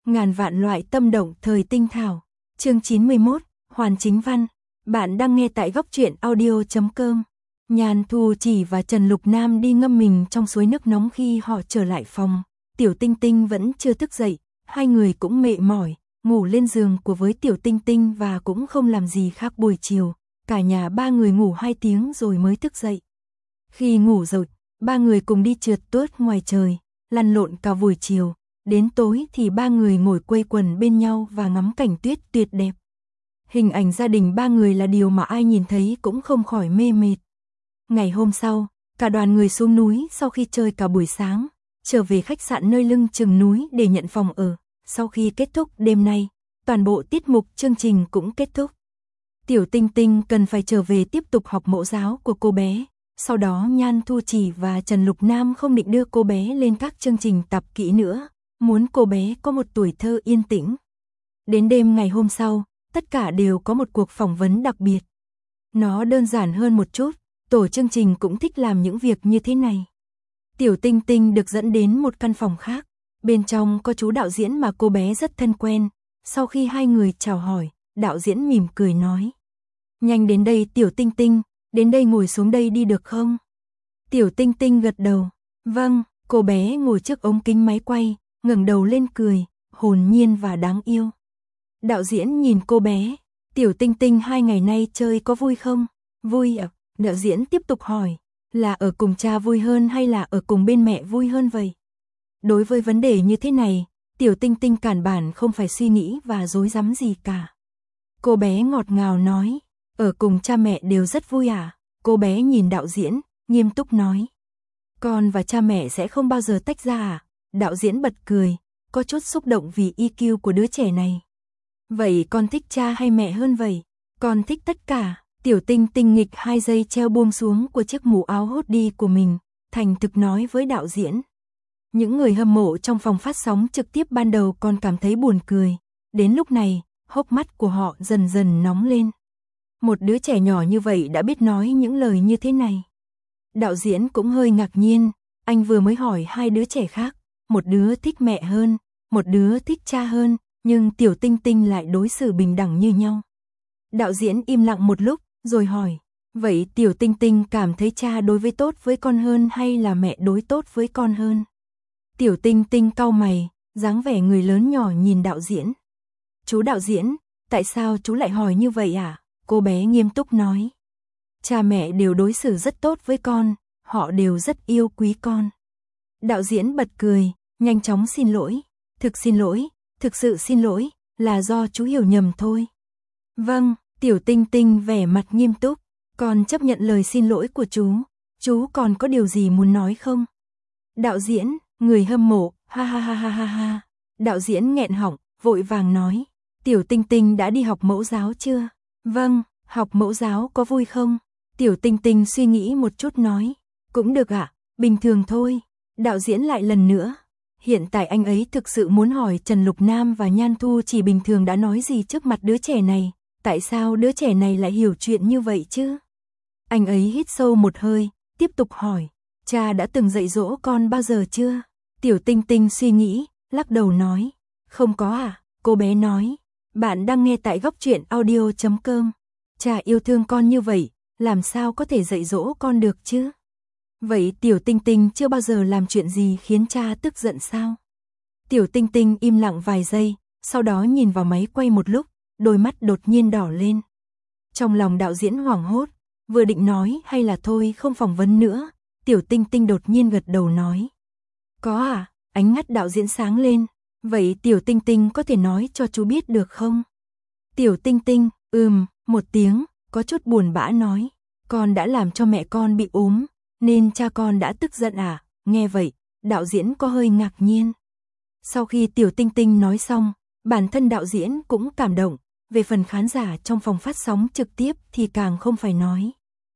Ngàn vạn loại tâm động thời tinh thảo. Chương 91, Hoàn Chính Văn. Bạn đang nghe tại góc truyện audio.com. Nhan Thu Chỉ và Trần Lục Nam đi ngâm mình trong suối nước nóng khi họ trở lại phòng. Tiểu Tinh Tinh vẫn chưa thức dậy, hai người cũng mệt mỏi, ngủ lên giường của với Tiểu Tinh Tinh và cũng không làm gì khác buổi chiều. Cả nhà ba người ngủ 2 tiếng rồi mới thức dậy. Khi ngủ rồi, ba người cùng đi trượt tuốt ngoài trời, lăn lộn cả buổi chiều. Đến tối thì ba người ngồi quây quần bên nhau và ngắm cảnh tuyết tuyệt đẹp. Hình ảnh gia đình ba người là điều mà ai nhìn thấy cũng không khỏi mê mệt. Ngày hôm sau, cả đoàn người xuống núi sau khi chơi cả buổi sáng, trở về khách sạn nơi lưng chừng núi để nhận phòng ở. Sau khi kết thúc đêm nay, toàn bộ tiết mục chương trình cũng kết thúc. Tiểu Tinh Tinh cần phải trở về tiếp tục học mẫu giáo của cô bé. Sau đó Nhan Thu Chỉ và Trần Lục Nam không định đưa cô bé lên các chương trình tập kỹ nữa, muốn cô bé có một tuổi thơ yên tĩnh. Đến đêm ngày hôm sau, tất cả đều có một cuộc phỏng vấn đặc biệt. Nó đơn giản hơn một chút, tổ chương trình cũng thích làm những việc như thế này. Tiểu Tinh Tinh được dẫn đến một căn phòng khác, bên trong có chú đạo diễn mà cô bé rất thân quen. Sau khi hai người chào hỏi, đạo diễn mỉm cười nói: "Nhanh đến đây Tiểu Tinh Tinh, đến đây ngồi xuống đây đi được không?" Tiểu Tinh Tinh gật đầu, "Vâng." Cô bé ngồi trước ống kính máy quay, ngẩng đầu lên cười, hồn nhiên và đáng yêu. Đạo diễn nhìn cô bé, "Tiểu Tinh Tinh 2 ngày nay chơi có vui không?" "Vui ạ." Đạo diễn tiếp tục hỏi, "Là ở cùng cha vui hơn hay là ở cùng bên mẹ vui hơn vậy?" Đối với vấn đề như thế này, Tiểu Tinh Tinh căn bản không phải suy nghĩ và rối rắm gì cả. Cô bé ngọt ngào nói, "Ở cùng cha mẹ đều rất vui à?" Cô bé nhìn đạo diễn, nghiêm túc nói, "Con và cha mẹ sẽ không bao giờ tách ra à?" Đạo diễn bật cười, có chút xúc động vì EQ của đứa trẻ này. "Vậy con thích cha hay mẹ hơn vậy?" "Con thích tất cả." Tiểu Tinh Tinh nghịch 2 giây treo buông xuống của chiếc mũ áo hoodie của mình, thành thực nói với đạo diễn. Những người hâm mộ trong phòng phát sóng trực tiếp ban đầu còn cảm thấy buồn cười. Đến lúc này, hốc mắt của họ dần dần nóng lên. Một đứa trẻ nhỏ như vậy đã biết nói những lời như thế này. Đạo diễn cũng hơi ngạc nhiên, anh vừa mới hỏi 2 đứa trẻ khác, một đứa thích mẹ hơn, một đứa thích cha hơn, nhưng Tiểu Tinh Tinh lại đối xử bình đẳng như nhau. Đạo diễn im lặng một lúc, rồi hỏi, "Vậy Tiểu Tinh Tinh cảm thấy cha đối với tốt với con hơn hay là mẹ đối tốt với con hơn?" Tiểu Tinh Tinh cau mày, dáng vẻ người lớn nhỏ nhìn đạo diễn. "Chú đạo diễn, tại sao chú lại hỏi như vậy à?" Cô bé nghiêm túc nói, "Cha mẹ đều đối xử rất tốt với con, họ đều rất yêu quý con." Đạo diễn bật cười, nhanh chóng xin lỗi, thực sự xin lỗi, là do chú hiểu nhầm thôi." "Vâng." Tiểu Tinh Tinh vẻ mặt nghiêm túc, "Con chấp nhận lời xin lỗi của chú còn có điều gì muốn nói không?" Đạo diễn, người hâm mộ, ha ha ha ha ha ha. Đạo diễn nghẹn họng, vội vàng nói, "Tiểu Tinh Tinh đã đi học mẫu giáo chưa?" "Vâng." "Học mẫu giáo có vui không?" Tiểu Tinh Tinh suy nghĩ một chút nói, "Cũng được ạ, bình thường thôi." Đạo diễn lại lần nữa, hiện tại anh ấy thực sự muốn hỏi Trần Lục Nam và Nhan Thu Chỉ bình thường đã nói gì trước mặt đứa trẻ này, tại sao đứa trẻ này lại hiểu chuyện như vậy chứ? Anh ấy hít sâu một hơi, tiếp tục hỏi, "Cha đã từng dạy dỗ con bao giờ chưa?" Tiểu Tinh Tinh suy nghĩ, lắc đầu nói, "Không có à?" Cô bé nói, "Bạn đang nghe tại góc truyện audio.com. Cha yêu thương con như vậy, làm sao có thể dạy dỗ con được chứ?" "Vậy Tiểu Tinh Tinh chưa bao giờ làm chuyện gì khiến cha tức giận sao?" Tiểu Tinh Tinh im lặng vài giây, sau đó nhìn vào máy quay một lúc, đôi mắt đột nhiên đỏ lên. Trong lòng đạo diễn hoảng hốt, vừa định nói hay là thôi không phỏng vấn nữa, Tiểu Tinh Tinh đột nhiên gật đầu nói, "Có à?" Ánh mắt đạo diễn sáng lên, "Vậy Tiểu Tinh Tinh có thể nói cho chú biết được không?" Tiểu Tinh Tinh, một tiếng, có chút buồn bã nói, "Con đã làm cho mẹ con bị ốm, nên cha con đã tức giận à?" Nghe vậy, đạo diễn có hơi ngạc nhiên. Sau khi Tiểu Tinh Tinh nói xong, bản thân đạo diễn cũng cảm động, về phần khán giả trong phòng phát sóng trực tiếp thì càng không phải nói.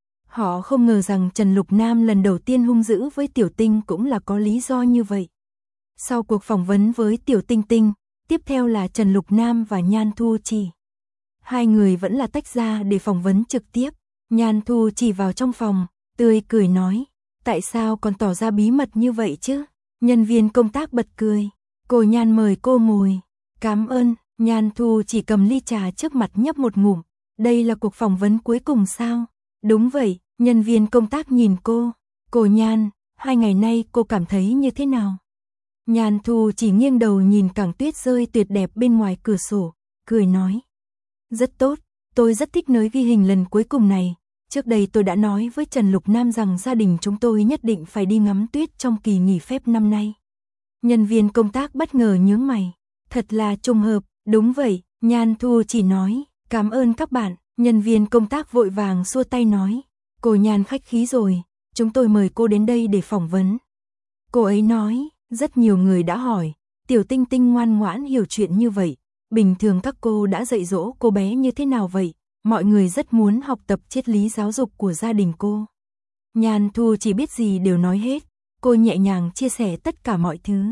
Họ không ngờ rằng Trần Lục Nam lần đầu tiên hung dữ với Tiểu Tinh cũng là có lý do như vậy. Sau cuộc phỏng vấn với Tiểu Tinh Tinh, tiếp theo là Trần Lục Nam và Nhan Thu Chỉ. Hai người vẫn là tách ra để phỏng vấn trực tiếp. Nhan Thu Chỉ vào trong phòng, tươi cười nói, "Tại sao còn tỏ ra bí mật như vậy chứ?" Nhân viên công tác bật cười, "Cô Nhan mời cô ngồi." Cảm ơn, Nhan Thu chỉ cầm ly trà trước mặt nhấp một ngụm. Đây là cuộc phỏng vấn cuối cùng sao? Đúng vậy, nhân viên công tác nhìn cô. Cô Nhan, 2 ngày nay cô cảm thấy như thế nào? Nhan Thu chỉ nghiêng đầu nhìn cảng tuyết rơi tuyệt đẹp bên ngoài cửa sổ, cười nói. Rất tốt, tôi rất thích nơi ghi hình lần cuối cùng này. Trước đây tôi đã nói với Trần Lục Nam rằng gia đình chúng tôi nhất định phải đi ngắm tuyết trong kỳ nghỉ phép năm nay. Nhân viên công tác bất ngờ nhướng mày. Thật là trùng hợp, đúng vậy, Nhan Thu chỉ nói. Cảm ơn các bạn, nhân viên công tác vội vàng xua tay nói. Cô Nhan khách khí rồi, chúng tôi mời cô đến đây để phỏng vấn. Cô ấy nói, rất nhiều người đã hỏi, Tiểu Tinh Tinh ngoan ngoãn hiểu chuyện như vậy, bình thường các cô đã dạy dỗ cô bé như thế nào vậy? Mọi người rất muốn học tập triết lý giáo dục của gia đình cô. Nhan Thu chỉ biết gì đều nói hết, cô nhẹ nhàng chia sẻ tất cả mọi thứ.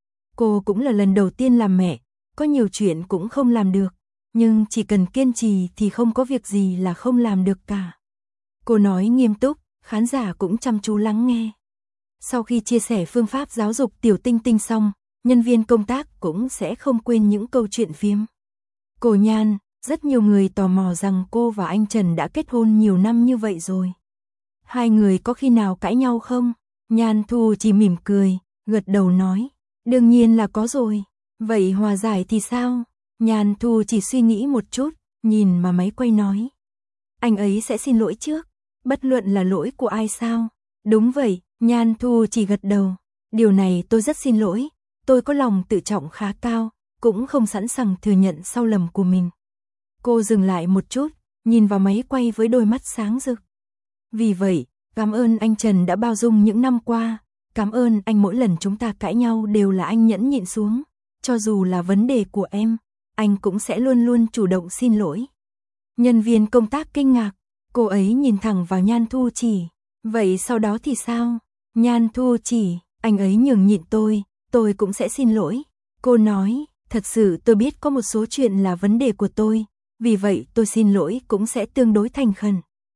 Cô cũng là lần đầu tiên làm mẹ, có nhiều chuyện cũng không làm được, nhưng chỉ cần kiên trì thì không có việc gì là không làm được cả. Cô nói nghiêm túc, khán giả cũng chăm chú lắng nghe. Sau khi chia sẻ phương pháp giáo dục Tiểu Tinh Tinh xong, nhân viên công tác cũng sẽ không quên những câu chuyện phiếm. Cô Nhan, rất nhiều người tò mò rằng cô và anh Trần đã kết hôn nhiều năm như vậy rồi. 2 người có khi nào cãi nhau không? Nhan Thu chỉ mỉm cười, gật đầu nói. Đương nhiên là có rồi. Vậy hòa giải thì sao? Nhan Thu chỉ suy nghĩ một chút, nhìn mà máy quay nói. Anh ấy sẽ xin lỗi trước. Bất luận là lỗi của ai sao? Đúng vậy, Nhan Thu chỉ gật đầu. Điều này tôi rất xin lỗi. Tôi có lòng tự trọng khá cao, cũng không sẵn sàng thừa nhận sai lầm của mình. Cô dừng lại một chút, nhìn vào máy quay với đôi mắt sáng rực. Vì vậy, cảm ơn anh Trần đã bao dung những năm qua. Cảm ơn anh mỗi lần chúng ta cãi nhau đều là anh nhẫn nhịn xuống. Cho dù là vấn đề của em, anh cũng sẽ luôn luôn chủ động xin lỗi. Nhân viên công tác kinh ngạc, cô ấy nhìn thẳng vào Nhan Thu chỉ. Vậy sau đó thì sao? Nhan Thu chỉ, anh ấy nhường nhịn tôi cũng sẽ xin lỗi. Cô nói, thật sự tôi biết có một số chuyện là vấn đề của tôi, vì vậy tôi xin lỗi cũng sẽ tương đối thành khẩn.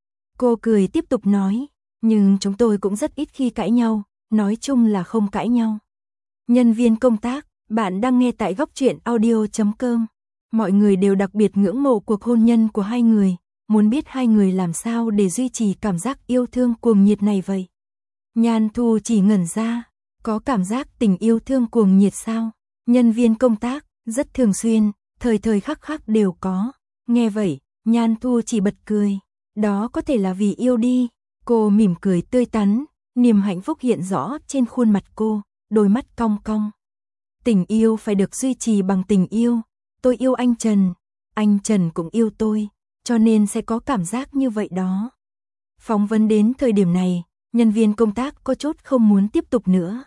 Cô cười tiếp tục nói, nhưng chúng tôi cũng rất ít khi cãi nhau, nói chung là không cãi nhau. Nhân viên công tác, bạn đang nghe tại góc truyện audio.com. Mọi người đều đặc biệt ngưỡng mộ cuộc hôn nhân của 2 người, muốn biết 2 người làm sao để duy trì cảm giác yêu thương cuồng nhiệt này vậy. Nhan Thu chỉ ngẩn ra, có cảm giác tình yêu thương cuồng nhiệt sao? Nhân viên công tác, rất thường xuyên, thời thời khắc khắc đều có. Nghe vậy, Nhan Thu chỉ bật cười. Đó có thể là vì yêu đi. Cô mỉm cười tươi tắn, niềm hạnh phúc hiện rõ trên khuôn mặt cô, đôi mắt cong cong. Tình yêu phải được duy trì bằng tình yêu. Tôi yêu anh Trần cũng yêu tôi, cho nên sẽ có cảm giác như vậy đó. Phỏng vấn đến thời điểm này, nhân viên công tác có chút không muốn tiếp tục nữa.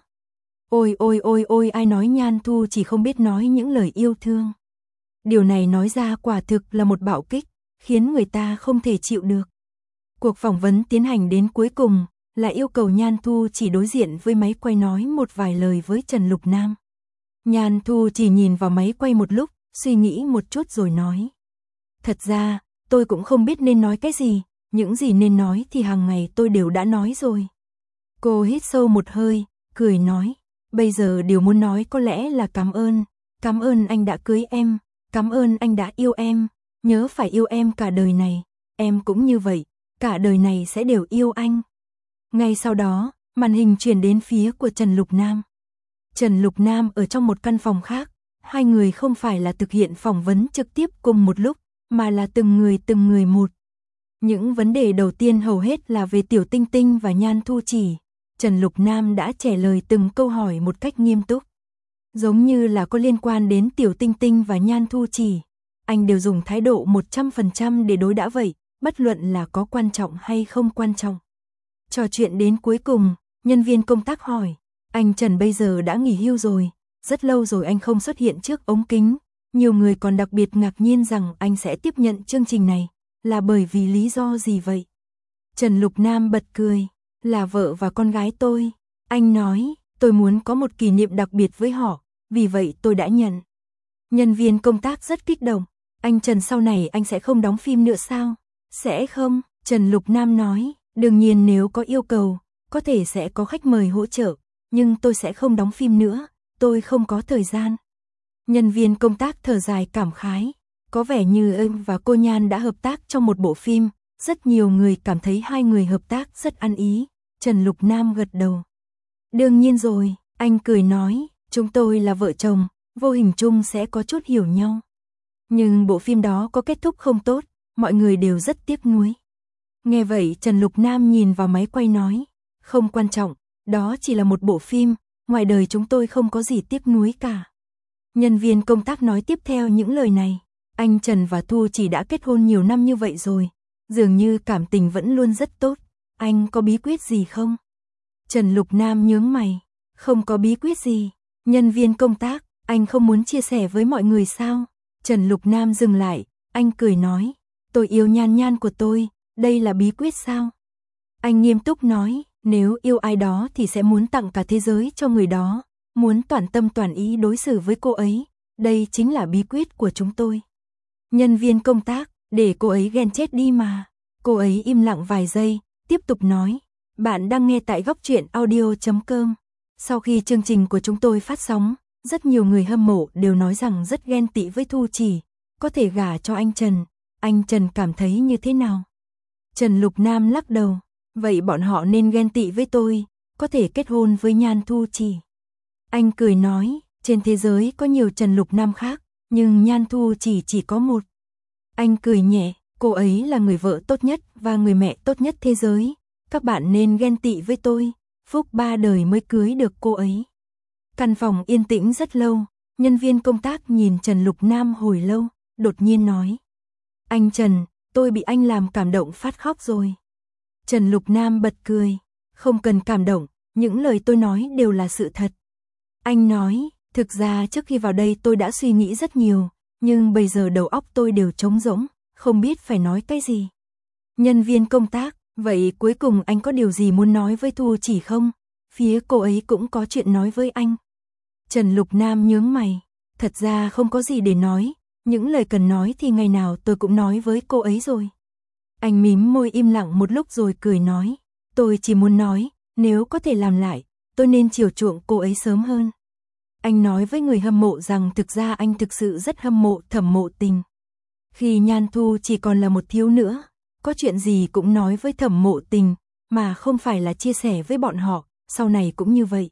Ôi, ai nói Nhan Thu chỉ không biết nói những lời yêu thương. Điều này nói ra quả thực là một bạo kích, khiến người ta không thể chịu được. Cuộc phỏng vấn tiến hành đến cuối cùng, là yêu cầu Nhan Thu chỉ đối diện với máy quay nói một vài lời với Trần Lục Nam. Nhan Thu chỉ nhìn vào máy quay một lúc, suy nghĩ một chút rồi nói. Thật ra, tôi cũng không biết nên nói cái gì, những gì nên nói thì hàng ngày tôi đều đã nói rồi. Cô hít sâu một hơi, cười nói. Bây giờ điều muốn nói có lẽ là cảm ơn anh đã cưới em, cảm ơn anh đã yêu em, nhớ phải yêu em cả đời này, em cũng như vậy, cả đời này sẽ đều yêu anh. Ngay sau đó, màn hình chuyển đến phía của Trần Lục Nam. Trần Lục Nam ở trong một căn phòng khác, 2 người không phải là thực hiện phỏng vấn trực tiếp cùng một lúc, mà là từng người một. Những vấn đề đầu tiên hầu hết là về Tiểu Tinh Tinh và Nhan Thu chỉ. Trần Lục Nam đã trả lời từng câu hỏi một cách nghiêm túc. Giống như là có liên quan đến Tiểu Tinh Tinh và Nhan Thu chỉ. Anh đều dùng thái độ 100% để đối đãi vậy, bất luận là có quan trọng hay không quan trọng. Trò chuyện đến cuối cùng, nhân viên công tác hỏi, anh Trần bây giờ đã nghỉ hưu rồi, rất lâu rồi anh không xuất hiện trước ống kính. Nhiều người còn đặc biệt ngạc nhiên rằng anh sẽ tiếp nhận chương trình này, là bởi vì lý do gì vậy? Trần Lục Nam bật cười, là vợ và con gái tôi. Anh nói, tôi muốn có một kỷ niệm đặc biệt với họ, vì vậy tôi đã nhận. Nhân viên công tác rất kích động, anh Trần sau này anh sẽ không đóng phim nữa sao? Sẽ không, Trần Lục Nam nói, đương nhiên nếu có yêu cầu, có thể sẽ có khách mời hỗ trợ, nhưng tôi sẽ không đóng phim nữa, tôi không có thời gian. Nhân viên công tác thở dài cảm khái. Có vẻ như anh và cô Nhan đã hợp tác trong một bộ phim. Rất nhiều người cảm thấy hai người hợp tác rất ăn ý. Trần Lục Nam gật đầu. Đương nhiên rồi, anh cười nói, chúng tôi là vợ chồng, vô hình chung sẽ có chút hiểu nhau. Nhưng bộ phim đó có kết thúc không tốt, mọi người đều rất tiếc nuối. Nghe vậy Trần Lục Nam nhìn vào máy quay nói, không quan trọng, đó chỉ là một bộ phim, ngoài đời chúng tôi không có gì tiếc nuối cả. Nhân viên công tác nói tiếp theo những lời này, anh Trần và Thu Chỉ đã kết hôn nhiều năm như vậy rồi, dường như cảm tình vẫn luôn rất tốt, anh có bí quyết gì không? Trần Lục Nam nhướng mày, không có bí quyết gì. Nhân viên công tác, anh không muốn chia sẻ với mọi người sao? Trần Lục Nam dừng lại, anh cười nói, tôi yêu Nhan Nhan của tôi, đây là bí quyết sao? Anh nghiêm túc nói, nếu yêu ai đó thì sẽ muốn tặng cả thế giới cho người đó, muốn toàn tâm toàn ý đối xử với cô ấy, đây chính là bí quyết của chúng tôi. Nhân viên công tác, để cô ấy ghen chết đi mà. Cô ấy im lặng vài giây, tiếp tục nói, bạn đang nghe tại goctruyện.audio.com. Sau khi chương trình của chúng tôi phát sóng, rất nhiều người hâm mộ đều nói rằng rất ghen tị với Thu Chỉ, có thể gả cho anh Trần. Anh Trần cảm thấy như thế nào? Trần Lục Nam lắc đầu, vậy bọn họ nên ghen tị với tôi, có thể kết hôn với Nhan Thu Chỉ. Anh cười nói, trên thế giới có nhiều Trần Lục Nam khác, nhưng Nhan Thu chỉ có một. Anh cười nhẹ, cô ấy là người vợ tốt nhất và người mẹ tốt nhất thế giới. Các bạn nên ghen tị với tôi, phúc 3 đời mới cưới được cô ấy. Căn phòng yên tĩnh rất lâu, nhân viên công tác nhìn Trần Lục Nam hồi lâu, đột nhiên nói. Anh Trần, tôi bị anh làm cảm động phát khóc rồi. Trần Lục Nam bật cười, không cần cảm động, những lời tôi nói đều là sự thật. Anh nói, thực ra trước khi vào đây tôi đã suy nghĩ rất nhiều, nhưng bây giờ đầu óc tôi đều trống rỗng, không biết phải nói cái gì. Nhân viên công tác, vậy cuối cùng anh có điều gì muốn nói với Thu Chỉ không? Phía cô ấy cũng có chuyện nói với anh. Trần Lục Nam nhướng mày, thật ra không có gì để nói, những lời cần nói thì ngày nào tôi cũng nói với cô ấy rồi. Anh mím môi im lặng một lúc rồi cười nói, tôi chỉ muốn nói, nếu có thể làm lại, tôi nên chiều chuộng cô ấy sớm hơn. Anh nói với người hâm mộ rằng thực ra anh thực sự rất hâm mộ Thẩm Mộ Tình. Khi Nhan Thu chỉ còn là một thiếu nữa, có chuyện gì cũng nói với Thẩm Mộ Tình, mà không phải là chia sẻ với bọn họ, sau này cũng như vậy.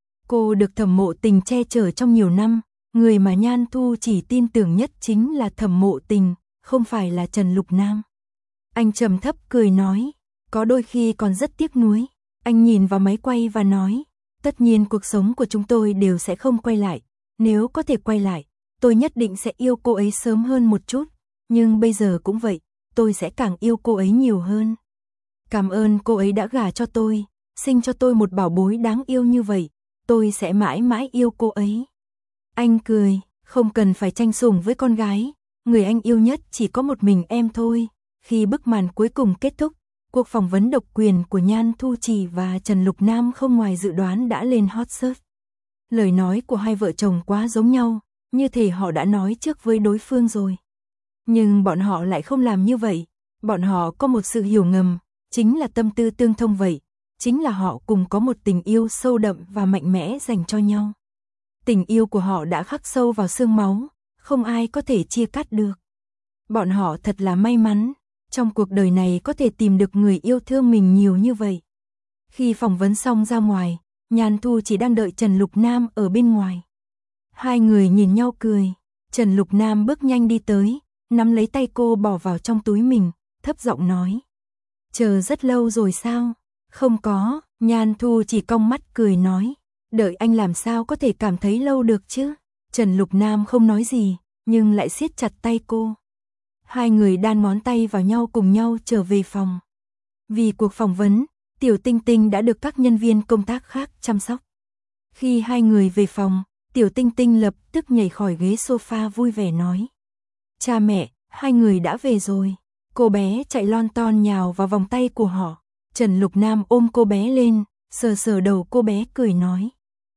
Cô được Thẩm Mộ Tình che chở trong nhiều năm, người mà Nhan Thu chỉ tin tưởng nhất chính là Thẩm Mộ Tình, không phải là Trần Lục Nam. Anh trầm thấp cười nói, có đôi khi còn rất tiếc nuối. Anh nhìn vào máy quay và nói, tất nhiên cuộc sống của chúng tôi đều sẽ không quay lại, nếu có thể quay lại, tôi nhất định sẽ yêu cô ấy sớm hơn một chút, nhưng bây giờ cũng vậy, tôi sẽ càng yêu cô ấy nhiều hơn. Cảm ơn cô ấy đã gả cho tôi, sinh cho tôi một bảo bối đáng yêu như vậy, tôi sẽ mãi mãi yêu cô ấy. Anh cười, không cần phải tranh sủng với con gái, người anh yêu nhất chỉ có một mình em thôi. Khi bức màn cuối cùng kết thúc, cuộc phỏng vấn độc quyền của Nhan Thu Chỉ và Trần Lục Nam không ngoài dự đoán đã lên hot search. Lời nói của hai vợ chồng quá giống nhau, như thể họ đã nói trước với đối phương rồi. Nhưng bọn họ lại không làm như vậy, bọn họ có một sự hiểu ngầm, chính là tâm tư tương thông vậy, chính là họ cùng có một tình yêu sâu đậm và mạnh mẽ dành cho nhau. Tình yêu của họ đã khắc sâu vào xương máu, không ai có thể chia cắt được. Bọn họ thật là may mắn, trong cuộc đời này có thể tìm được người yêu thương mình nhiều như vậy. Khi phỏng vấn xong ra ngoài, Nhan Thu chỉ đang đợi Trần Lục Nam ở bên ngoài. Hai người nhìn nhau cười, Trần Lục Nam bước nhanh đi tới, nắm lấy tay cô bỏ vào trong túi mình, thấp giọng nói. Chờ rất lâu rồi sao? Không có, Nhan Thu chỉ cong mắt cười nói. Đợi anh làm sao có thể cảm thấy lâu được chứ? Trần Lục Nam không nói gì, nhưng lại siết chặt tay cô. Hai người đan ngón tay vào nhau cùng nhau trở về phòng. Vì cuộc phỏng vấn, Tiểu Tinh Tinh đã được các nhân viên công tác khác chăm sóc. Khi hai người về phòng, Tiểu Tinh Tinh lập tức nhảy khỏi ghế sofa vui vẻ nói. Cha mẹ, hai người đã về rồi. Cô bé chạy lon ton nhào vào vòng tay của họ. Trần Lục Nam ôm cô bé lên, sờ sờ đầu cô bé cười nói.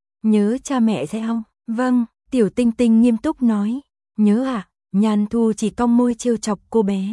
Nhớ cha mẹ sẽ không? Vâng, Tiểu Tinh Tinh nghiêm túc nói. Nhớ à? Nhan Thu chỉ cong môi trêu chọc cô bé.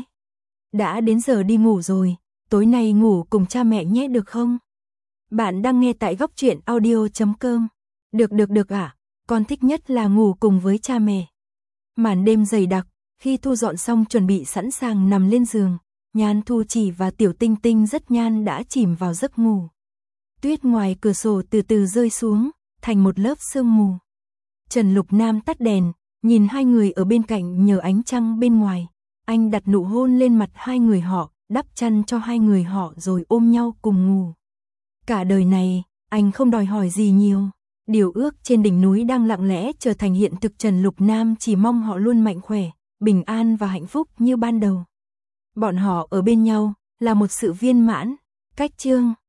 Đã đến giờ đi ngủ rồi, tối nay ngủ cùng cha mẹ nhé được không? Bạn đang nghe tại goctruyện.audio.com. Được ạ. con thích nhất là ngủ cùng với cha mẹ. Màn đêm dày đặc, khi thu dọn xong chuẩn bị sẵn sàng nằm lên giường, Nhan Thu Chỉ và Tiểu Tinh Tinh rất nhan đã chìm vào giấc ngủ. Tuyết ngoài cửa sổ từ từ rơi xuống, thành một lớp sương mù. Trần Lục Nam tắt đèn, nhìn hai người ở bên cạnh nhờ ánh trăng bên ngoài. Anh đặt nụ hôn lên mặt hai người họ, đắp chăn cho hai người họ rồi ôm nhau cùng ngủ. Cả đời này, anh không đòi hỏi gì nhiều. Điều ước trên đỉnh núi đang lặng lẽ trở thành hiện thực. Trần Lục Nam chỉ mong họ luôn mạnh khỏe, bình an và hạnh phúc như ban đầu. Bọn họ ở bên nhau là một sự viên mãn. Cách chương